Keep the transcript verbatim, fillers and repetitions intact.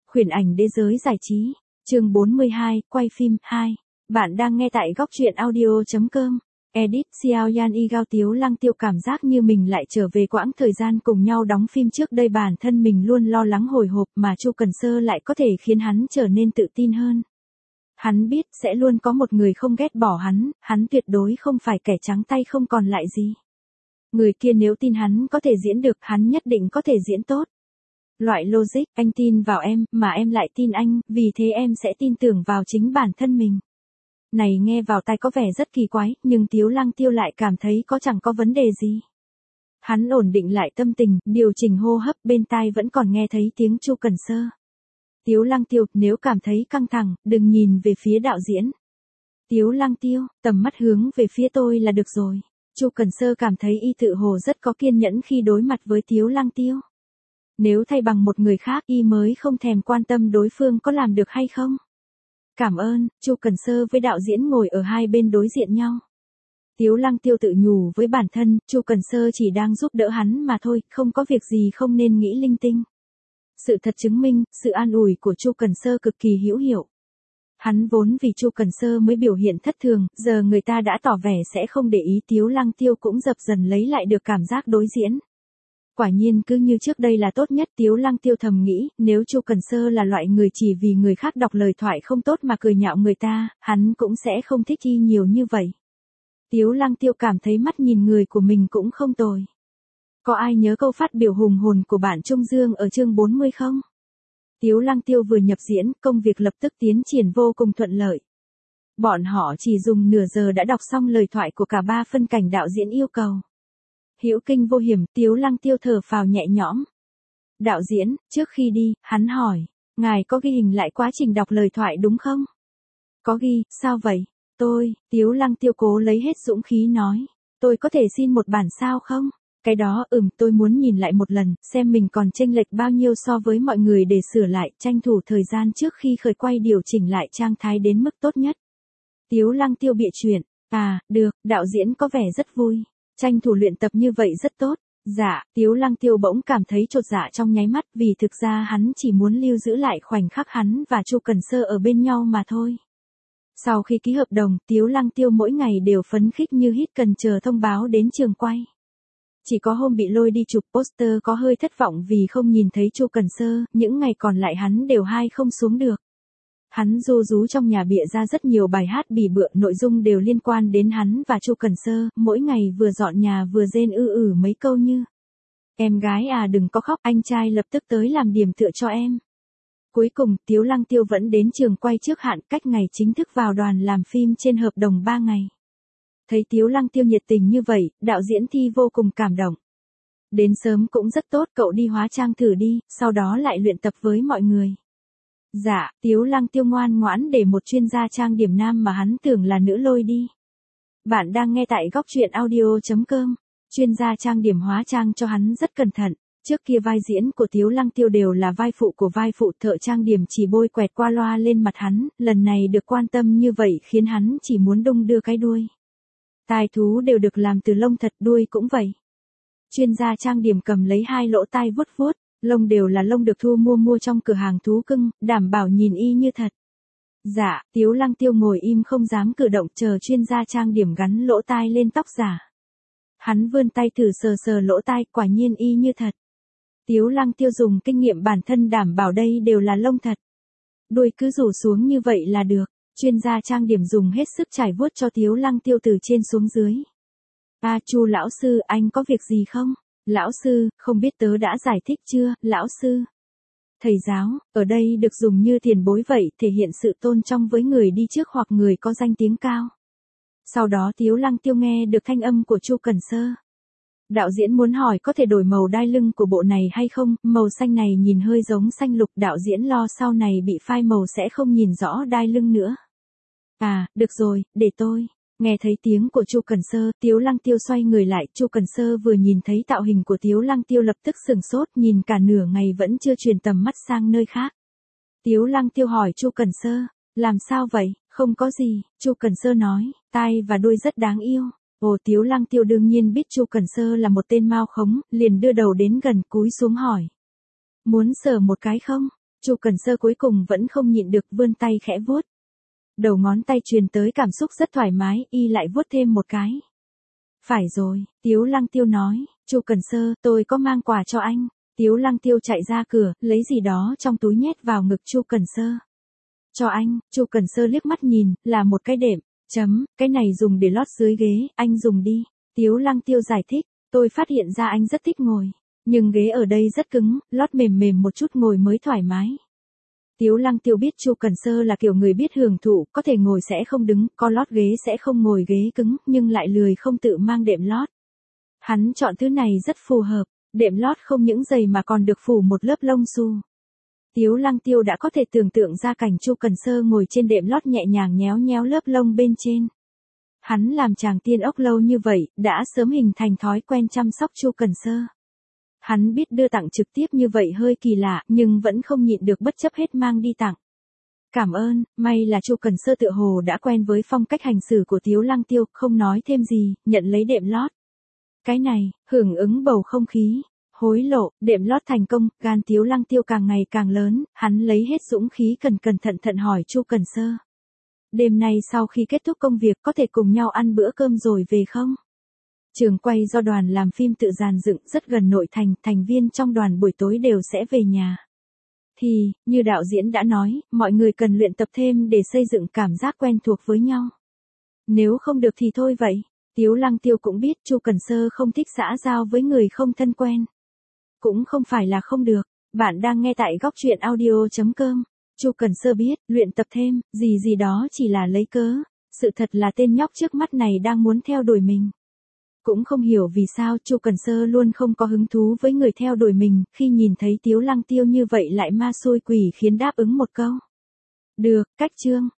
Huyền ảnh đế giới giải trí, chương bốn mươi hai, quay phim hai. Bạn đang nghe tại góc truyện audio.com. Edit Xiao Yan Y Gao Tiếu Lăng Tiêu cảm giác như mình lại trở về quãng thời gian cùng nhau đóng phim trước đây, bản thân mình luôn lo lắng hồi hộp mà Chu Cần Sơ lại có thể khiến hắn trở nên tự tin hơn. Hắn biết sẽ luôn có một người không ghét bỏ hắn, hắn tuyệt đối không phải kẻ trắng tay không còn lại gì. Người kia nếu tin hắn có thể diễn được, hắn nhất định có thể diễn tốt. Loại logic, anh tin vào em, mà em lại tin anh, vì thế em sẽ tin tưởng vào chính bản thân mình. Này nghe vào tai có vẻ rất kỳ quái, nhưng Tiếu Lăng Tiêu lại cảm thấy có chẳng có vấn đề gì. Hắn ổn định lại tâm tình, điều chỉnh hô hấp, bên tai vẫn còn nghe thấy tiếng Chu Cần Sơ. Tiếu Lăng Tiêu, nếu cảm thấy căng thẳng, đừng nhìn về phía đạo diễn. Tiếu Lăng Tiêu, tầm mắt hướng về phía tôi là được rồi. Chu Cần Sơ cảm thấy y tự hồ rất có kiên nhẫn khi đối mặt với Tiếu Lăng Tiêu. Nếu thay bằng một người khác, y mới không thèm quan tâm đối phương có làm được hay không. Cảm ơn. Chu Cần Sơ với đạo diễn ngồi ở hai bên đối diện nhau. Tiếu Lăng Tiêu tự nhủ với bản thân, Chu Cần Sơ chỉ đang giúp đỡ hắn mà thôi, không có việc gì không nên nghĩ linh tinh. Sự thật chứng minh, sự an ủi của Chu Cần Sơ cực kỳ hữu hiệu. Hắn vốn vì Chu Cần Sơ mới biểu hiện thất thường, giờ người ta đã tỏ vẻ sẽ không để ý, Tiếu Lăng Tiêu cũng dập dần lấy lại được cảm giác đối diễn. Quả nhiên cứ như trước đây là tốt nhất. Tiếu Lăng Tiêu thầm nghĩ, nếu Chu Cần Sơ là loại người chỉ vì người khác đọc lời thoại không tốt mà cười nhạo người ta, hắn cũng sẽ không thích y nhiều như vậy. Tiếu Lăng Tiêu cảm thấy mắt nhìn người của mình cũng không tồi. Có ai nhớ câu phát biểu hùng hồn của bản Trung Dương ở chương bốn mươi không? Tiếu Lăng Tiêu vừa nhập diễn, công việc lập tức tiến triển vô cùng thuận lợi. Bọn họ chỉ dùng nửa giờ đã đọc xong lời thoại của cả ba phân cảnh đạo diễn yêu cầu. Hữu kinh vô hiểm, Tiếu Lăng Tiêu thở phào nhẹ nhõm. Đạo diễn, trước khi đi, hắn hỏi, ngài có ghi hình lại quá trình đọc lời thoại đúng không? Có ghi, sao vậy? Tôi, Tiếu Lăng Tiêu cố lấy hết dũng khí nói, tôi có thể xin một bản sao không? Cái đó, ừm, tôi muốn nhìn lại một lần, xem mình còn chênh lệch bao nhiêu so với mọi người để sửa lại, tranh thủ thời gian trước khi khởi quay điều chỉnh lại trang thái đến mức tốt nhất. Tiếu Lăng Tiêu bịa chuyện, à, được, đạo diễn có vẻ rất vui. Tranh thủ luyện tập như vậy rất tốt. Dạ, Tiếu Lăng Tiêu bỗng cảm thấy chột dạ trong nháy mắt, vì thực ra hắn chỉ muốn lưu giữ lại khoảnh khắc hắn và Chu Cần Sơ ở bên nhau mà thôi. Sau khi ký hợp đồng, Tiếu Lăng Tiêu mỗi ngày đều phấn khích như hít cần chờ thông báo đến trường quay. Chỉ có hôm bị lôi đi chụp poster có hơi thất vọng vì không nhìn thấy Chu Cần Sơ, những ngày còn lại hắn đều hai không xuống được. Hắn ru rú trong nhà bịa ra rất nhiều bài hát bỉ bựa, nội dung đều liên quan đến hắn và Chu Cần Sơ, mỗi ngày vừa dọn nhà vừa rên ư ử mấy câu như: em gái à đừng có khóc, anh trai lập tức tới làm điểm tựa cho em. Cuối cùng, Tiếu Lăng Tiêu vẫn đến trường quay trước hạn, cách ngày chính thức vào đoàn làm phim trên hợp đồng ba ngày. Thấy Tiếu Lăng Tiêu nhiệt tình như vậy, đạo diễn Thi vô cùng cảm động. Đến sớm cũng rất tốt, cậu đi hóa trang thử đi, sau đó lại luyện tập với mọi người. Dạ, Tiếu Lăng Tiêu ngoan ngoãn để một chuyên gia trang điểm nam mà hắn tưởng là nữ lôi đi. Bạn đang nghe tại góc truyện audio.com. Chuyên gia trang điểm hóa trang cho hắn rất cẩn thận. Trước kia vai diễn của Tiếu Lăng Tiêu đều là vai phụ của vai phụ, thợ trang điểm chỉ bôi quẹt qua loa lên mặt hắn, lần này được quan tâm như vậy khiến hắn chỉ muốn đung đưa cái đuôi. Tai thú đều được làm từ lông thật, đuôi cũng vậy. Chuyên gia trang điểm cầm lấy hai lỗ tai vuốt vuốt. Lông đều là lông được thu mua mua trong cửa hàng thú cưng, đảm bảo nhìn y như thật. Dạ, Tiếu Lăng Tiêu ngồi im không dám cử động, chờ chuyên gia trang điểm gắn lỗ tai lên tóc giả. Hắn vươn tay thử sờ sờ lỗ tai, quả nhiên y như thật. Tiếu Lăng Tiêu dùng kinh nghiệm bản thân đảm bảo đây đều là lông thật. Đuôi cứ rủ xuống như vậy là được. Chuyên gia trang điểm dùng hết sức trải vuốt cho Tiếu Lăng Tiêu từ trên xuống dưới. À, Chu lão sư, anh có việc gì không? Lão sư, không biết tớ đã giải thích chưa, lão sư? Thầy giáo, ở đây được dùng như tiền bối vậy, thể hiện sự tôn trọng với người đi trước hoặc người có danh tiếng cao. Sau đó Tiếu Lăng Tiêu nghe được thanh âm của Chu Cần Sơ. Đạo diễn muốn hỏi có thể đổi màu đai lưng của bộ này hay không, màu xanh này nhìn hơi giống xanh lục, đạo diễn lo sau này bị phai màu sẽ không nhìn rõ đai lưng nữa. À, được rồi, để tôi. Nghe thấy tiếng của Chu Cần Sơ, Tiếu Lăng Tiêu xoay người lại, Chu Cần Sơ vừa nhìn thấy tạo hình của Tiếu Lăng Tiêu lập tức sửng sốt, nhìn cả nửa ngày vẫn chưa truyền tầm mắt sang nơi khác. Tiếu Lăng Tiêu hỏi Chu Cần Sơ, làm sao vậy? Không có gì, Chu Cần Sơ nói, tai và đuôi rất đáng yêu. Ồ, Tiếu Lăng Tiêu đương nhiên biết Chu Cần Sơ là một tên mao khống, liền đưa đầu đến gần cúi xuống hỏi. Muốn sờ một cái không? Chu Cần Sơ cuối cùng vẫn không nhịn được vươn tay khẽ vuốt. Đầu ngón tay truyền tới cảm xúc rất thoải mái, y lại vuốt thêm một cái. Phải rồi, Tiếu Lăng Tiêu nói, Chu Cần Sơ, tôi có mang quà cho anh. Tiếu Lăng Tiêu chạy ra cửa, lấy gì đó trong túi nhét vào ngực Chu Cần Sơ. Cho anh, Chu Cần Sơ liếc mắt nhìn, là một cái đệm, chấm, cái này dùng để lót dưới ghế, anh dùng đi. Tiếu Lăng Tiêu giải thích, tôi phát hiện ra anh rất thích ngồi, nhưng ghế ở đây rất cứng, lót mềm mềm một chút ngồi mới thoải mái. Tiếu Lăng Tiêu biết Chu Cần Sơ là kiểu người biết hưởng thụ, có thể ngồi sẽ không đứng, có lót ghế sẽ không ngồi ghế cứng, nhưng lại lười không tự mang đệm lót. Hắn chọn thứ này rất phù hợp, đệm lót không những dày mà còn được phủ một lớp lông xù. Tiếu Lăng Tiêu đã có thể tưởng tượng ra cảnh Chu Cần Sơ ngồi trên đệm lót nhẹ nhàng nhéo nhéo lớp lông bên trên. Hắn làm chàng tiên ốc lâu như vậy, đã sớm hình thành thói quen chăm sóc Chu Cần Sơ. Hắn biết đưa tặng trực tiếp như vậy hơi kỳ lạ, nhưng vẫn không nhịn được bất chấp hết mang đi tặng. Cảm ơn, may là Chu Cần Sơ tựa hồ đã quen với phong cách hành xử của Tiếu Lăng Tiêu, không nói thêm gì, nhận lấy đệm lót. Cái này, hưởng ứng bầu không khí, hối lộ, đệm lót thành công, gan Tiếu Lăng Tiêu càng ngày càng lớn, hắn lấy hết dũng khí cẩn cẩn thận thận hỏi Chu Cần Sơ. Đêm nay sau khi kết thúc công việc có thể cùng nhau ăn bữa cơm rồi về không? Trường quay do đoàn làm phim tự dàn dựng rất gần nội thành, thành viên trong đoàn buổi tối đều sẽ về nhà. Thì, như đạo diễn đã nói, mọi người cần luyện tập thêm để xây dựng cảm giác quen thuộc với nhau. Nếu không được thì thôi vậy. Tiếu Lăng Tiêu cũng biết Chu Cần Sơ không thích xã giao với người không thân quen. Cũng không phải là không được, bạn đang nghe tại góc truyện audio chấm com. Chu Cần Sơ biết, luyện tập thêm, gì gì đó chỉ là lấy cớ. Sự thật là tên nhóc trước mắt này đang muốn theo đuổi mình. Cũng không hiểu vì sao Chu Cần Sơ luôn không có hứng thú với người theo đuổi mình, khi nhìn thấy Tiếu Lăng Tiêu như vậy lại ma xui quỷ khiến đáp ứng một câu. Được, cách chương.